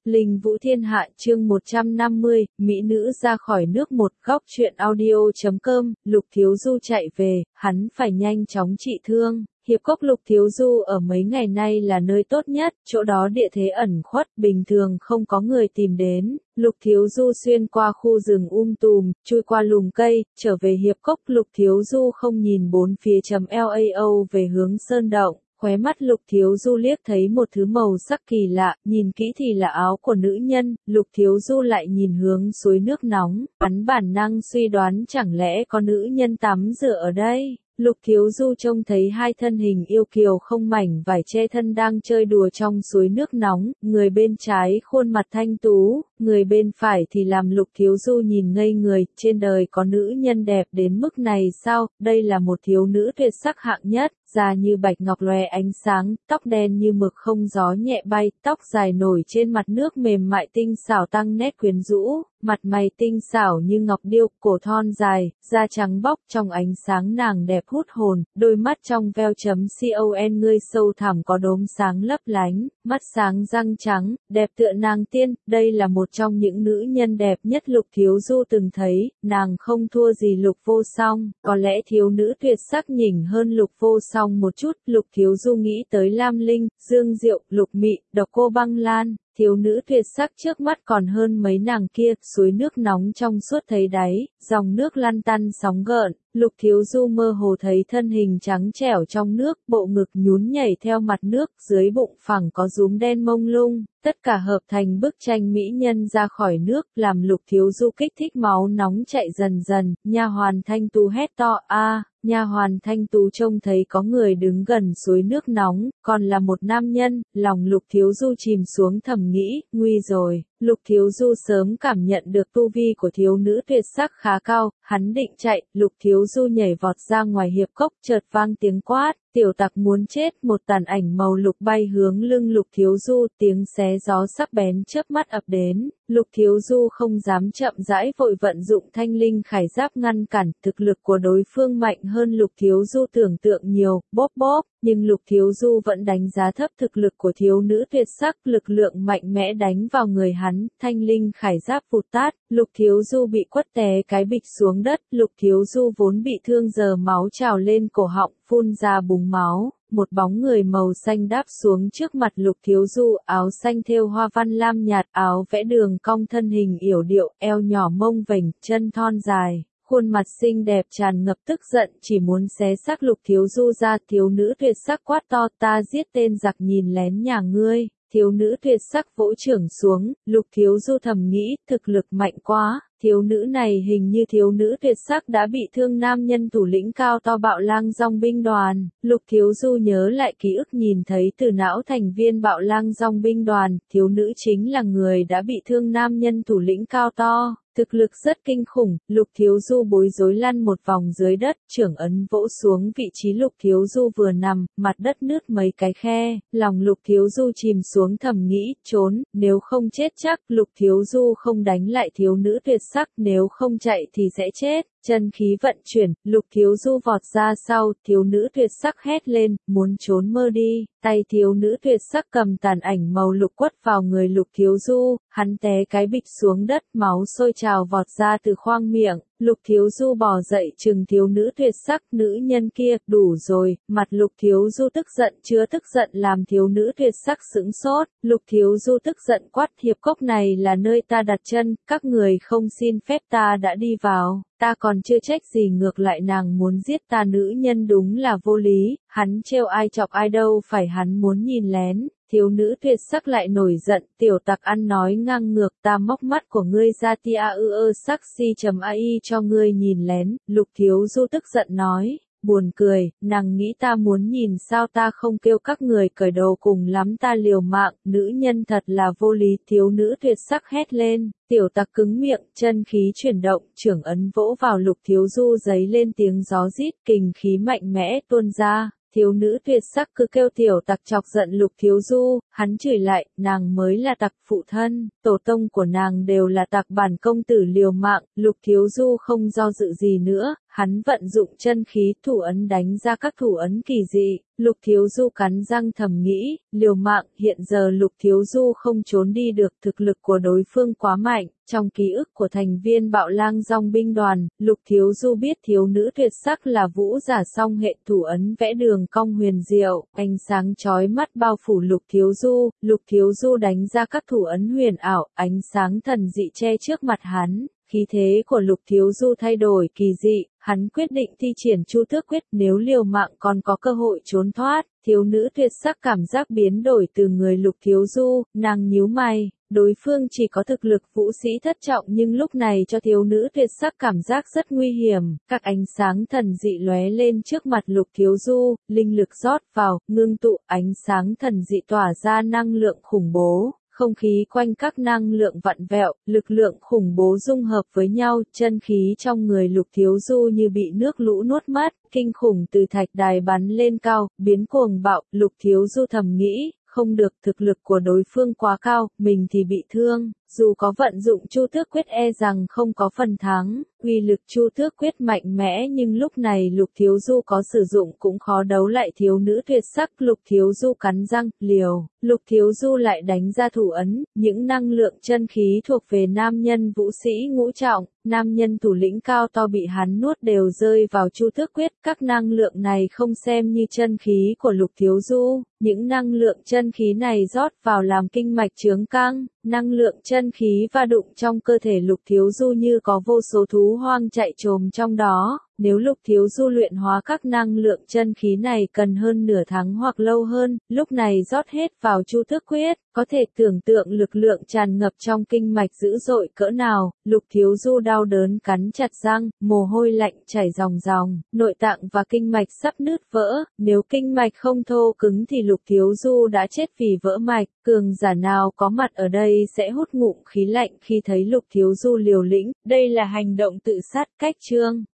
Linh Vũ Thiên Hạ chương 150, Mỹ nữ ra khỏi nước. Một góc truyện audio.com, Lục Thiếu Du chạy về, hắn phải nhanh chóng trị thương. Hiệp cốc Lục Thiếu Du ở mấy ngày nay là nơi tốt nhất, chỗ đó địa thế ẩn khuất, bình thường không có người tìm đến. Lục Thiếu Du xuyên qua khu rừng tùm, chui qua lùm cây, trở về hiệp cốc. Lục Thiếu Du không nhìn bốn phía lao về hướng sơn động. Khóe mắt Lục Thiếu Du liếc thấy một thứ màu sắc kỳ lạ, nhìn kỹ thì là áo của nữ nhân. Lục Thiếu Du lại nhìn hướng suối nước nóng, hắn bản năng suy đoán chẳng lẽ có nữ nhân tắm rửa ở đây. Lục Thiếu Du trông thấy hai thân hình yêu kiều không mảnh vải che thân đang chơi đùa trong suối nước nóng, người bên trái khuôn mặt thanh tú, người bên phải thì làm Lục Thiếu Du nhìn ngây người. Trên đời có nữ nhân đẹp đến mức này sao? Đây là một thiếu nữ tuyệt sắc hạng nhất, da như bạch ngọc lóe ánh sáng, tóc đen như mực không gió nhẹ bay, tóc dài nổi trên mặt nước mềm mại tinh xảo tăng nét quyến rũ. Mặt mày tinh xảo như ngọc điêu, cổ thon dài, da trắng bóc, trong ánh sáng nàng đẹp hút hồn, đôi mắt trong veo con ngươi sâu thẳm có đốm sáng lấp lánh, mắt sáng răng trắng, đẹp tựa nàng tiên. Đây là một trong những nữ nhân đẹp nhất Lục Thiếu Du từng thấy, nàng không thua gì Lục Vô Song, có lẽ thiếu nữ tuyệt sắc nhỉnh hơn Lục Vô Song một chút. Lục Thiếu Du nghĩ tới Lam Linh, Dương Diệu, Lục Mị, Độc Cô Băng Lan. Thiếu nữ tuyệt sắc trước mắt còn hơn mấy nàng kia. Suối nước nóng trong suốt thấy đáy, dòng nước lăn tăn sóng gợn. Lục Thiếu Du mơ hồ thấy thân hình trắng trẻo trong nước, bộ ngực nhún nhảy theo mặt nước, dưới bụng phẳng có rúm đen mông lung, tất cả hợp thành bức tranh mỹ nhân ra khỏi nước, làm Lục Thiếu Du kích thích máu nóng chạy dần dần. Nha hoàn Thanh Tú hét to a. Nha hoàn Thanh Tú trông thấy có người đứng gần suối nước nóng, còn là một nam nhân, lòng Lục Thiếu Du chìm xuống thầm nghĩ, nguy rồi. Lục Thiếu Du sớm cảm nhận được tu vi của thiếu nữ tuyệt sắc khá cao, hắn định chạy. Lục Thiếu Du nhảy vọt ra ngoài hiệp cốc, chợt vang tiếng quát, tiểu tặc muốn chết. Một tàn ảnh màu lục bay hướng lưng Lục Thiếu Du, tiếng xé gió sắc bén chớp mắt ập đến. Lục Thiếu Du không dám chậm rãi, vội vận dụng thanh linh khải giáp ngăn cản. Thực lực của đối phương mạnh hơn Lục Thiếu Du tưởng tượng nhiều, bóp bóp, nhưng Lục Thiếu Du vẫn đánh giá thấp thực lực của thiếu nữ tuyệt sắc. Lực lượng mạnh mẽ đánh vào người hắn, thanh linh khải giáp vụt tát, Lục Thiếu Du bị quất té cái bịch xuống đất. Lục Thiếu Du vốn bị thương giờ máu trào lên cổ họng, phun ra búng máu. Một bóng người màu xanh đáp xuống trước mặt Lục Thiếu Du, áo xanh thêu hoa văn lam nhạt, áo vẽ đường cong, thân hình yểu điệu, eo nhỏ mông vểnh, chân thon dài, khuôn mặt xinh đẹp tràn ngập tức giận, chỉ muốn xé xác Lục Thiếu Du ra. Thiếu nữ tuyệt sắc quát to, ta giết tên giặc nhìn lén nhà ngươi. Thiếu nữ tuyệt sắc vỗ chưởng xuống. Lục Thiếu Du thầm nghĩ, thực lực mạnh quá. Thiếu nữ này hình như thiếu nữ tuyệt sắc đã bị thương nam nhân thủ lĩnh cao to Bạo Lang Dong binh đoàn. Lục Thiếu Du nhớ lại ký ức nhìn thấy từ não thành viên Bạo Lang Dong binh đoàn, thiếu nữ chính là người đã bị thương nam nhân thủ lĩnh cao to. Thực lực rất kinh khủng. Lục Thiếu Du bối rối lăn một vòng dưới đất, chưởng ấn vỗ xuống vị trí Lục Thiếu Du vừa nằm, mặt đất nứt mấy cái khe, lòng Lục Thiếu Du chìm xuống thầm nghĩ, trốn, nếu không chết chắc. Lục Thiếu Du không đánh lại thiếu nữ tuyệt sắc, nếu không chạy thì sẽ chết. Chân khí vận chuyển, Lục Thiếu Du vọt ra sau, thiếu nữ tuyệt sắc hét lên, muốn trốn mơ đi. Tay thiếu nữ tuyệt sắc cầm tàn ảnh màu lục quất vào người Lục Thiếu Du, hắn té cái bịch xuống đất, máu sôi trào vọt ra từ khoang miệng. Lục Thiếu Du bò dậy trừng thiếu nữ tuyệt sắc, nữ nhân kia, đủ rồi. Mặt Lục Thiếu Du tức giận chứa tức giận làm thiếu nữ tuyệt sắc sững sốt. Lục Thiếu Du tức giận quát, hiệp cốc này là nơi ta đặt chân, các người không xin phép ta đã đi vào. Ta còn chưa trách gì, ngược lại nàng muốn giết ta. Nữ nhân đúng là vô lý, hắn trêu ai chọc ai đâu phải hắn muốn nhìn lén. Thiếu nữ tuyệt sắc lại nổi giận, tiểu tặc ăn nói ngang ngược, ta móc mắt của ngươi ra tia sắc si.ai cho ngươi nhìn lén. Lục Thiếu Du tức giận nói, buồn cười, nàng nghĩ ta muốn nhìn sao, ta không kêu các người cởi đồ cùng lắm ta liều mạng. Nữ nhân thật là vô lý. Thiếu nữ tuyệt sắc hét lên, tiểu tặc cứng miệng, chân khí chuyển động, chưởng ấn vỗ vào Lục Thiếu Du, giấy lên tiếng gió rít, kình khí mạnh mẽ tuôn ra. Thiếu nữ tuyệt sắc cứ kêu tiểu tặc chọc giận Lục Thiếu Du, hắn chửi lại, nàng mới là tặc, phụ thân, tổ tông của nàng đều là tặc, bản công tử liều mạng. Lục Thiếu Du không do dự gì nữa, hắn vận dụng chân khí thủ ấn đánh ra các thủ ấn kỳ dị. Lục Thiếu Du cắn răng thầm nghĩ, liều mạng, hiện giờ Lục Thiếu Du không trốn đi được, thực lực của đối phương quá mạnh. Trong ký ức của thành viên Bạo Lang Dòng binh đoàn, Lục Thiếu Du biết thiếu nữ tuyệt sắc là Vũ Giả song hệ thủ ấn vẽ đường cong huyền diệu, ánh sáng chói mắt bao phủ Lục Thiếu Du đánh ra các thủ ấn huyền ảo, ánh sáng thần dị che trước mặt hắn. Khí thế của Lục Thiếu Du thay đổi kỳ dị, hắn quyết định thi triển Chu Tước Quyết, nếu liều mạng còn có cơ hội trốn thoát. Thiếu nữ tuyệt sắc cảm giác biến đổi từ người Lục Thiếu Du, nàng nhíu mày, đối phương chỉ có thực lực vũ sĩ thất trọng nhưng lúc này cho thiếu nữ tuyệt sắc cảm giác rất nguy hiểm. Các ánh sáng thần dị lóe lên trước mặt Lục Thiếu Du, linh lực rót vào, ngưng tụ, ánh sáng thần dị tỏa ra năng lượng khủng bố. Không khí quanh các năng lượng vặn vẹo, lực lượng khủng bố dung hợp với nhau, chân khí trong người Lục Thiếu Du như bị nước lũ nuốt mất, kinh khủng từ thạch đài bắn lên cao, biến cuồng bạo. Lục Thiếu Du thầm nghĩ, không được, thực lực của đối phương quá cao, mình thì bị thương, dù có vận dụng Chu Tước Quyết e rằng không có phần thắng. Uy lực Chu Tước Quyết mạnh mẽ nhưng lúc này Lục Thiếu Du có sử dụng cũng khó đấu lại thiếu nữ tuyệt sắc. Lục Thiếu Du cắn răng, liều. Lục Thiếu Du lại đánh ra thủ ấn, những năng lượng chân khí thuộc về nam nhân vũ sĩ ngũ trọng, nam nhân thủ lĩnh cao to bị hắn nuốt đều rơi vào Chu Tước Quyết. Các năng lượng này không xem như chân khí của Lục Thiếu Du, những năng lượng chân khí này rót vào làm kinh mạch chướng căng. Năng lượng chân khí va đụng trong cơ thể Lục Thiếu Du như có vô số thú hoang chạy trồm trong đó. Nếu Lục Thiếu Du luyện hóa các năng lượng chân khí này cần hơn nửa tháng hoặc lâu hơn, lúc này rót hết vào Chu Tước Quyết, có thể tưởng tượng lực lượng tràn ngập trong kinh mạch dữ dội cỡ nào. Lục Thiếu Du đau đớn cắn chặt răng, mồ hôi lạnh chảy ròng ròng, nội tạng và kinh mạch sắp nứt vỡ, nếu kinh mạch không thô cứng thì Lục Thiếu Du đã chết vì vỡ mạch. Cường giả nào có mặt ở đây sẽ hút ngụm khí lạnh khi thấy Lục Thiếu Du liều lĩnh, đây là hành động tự sát. Cách chương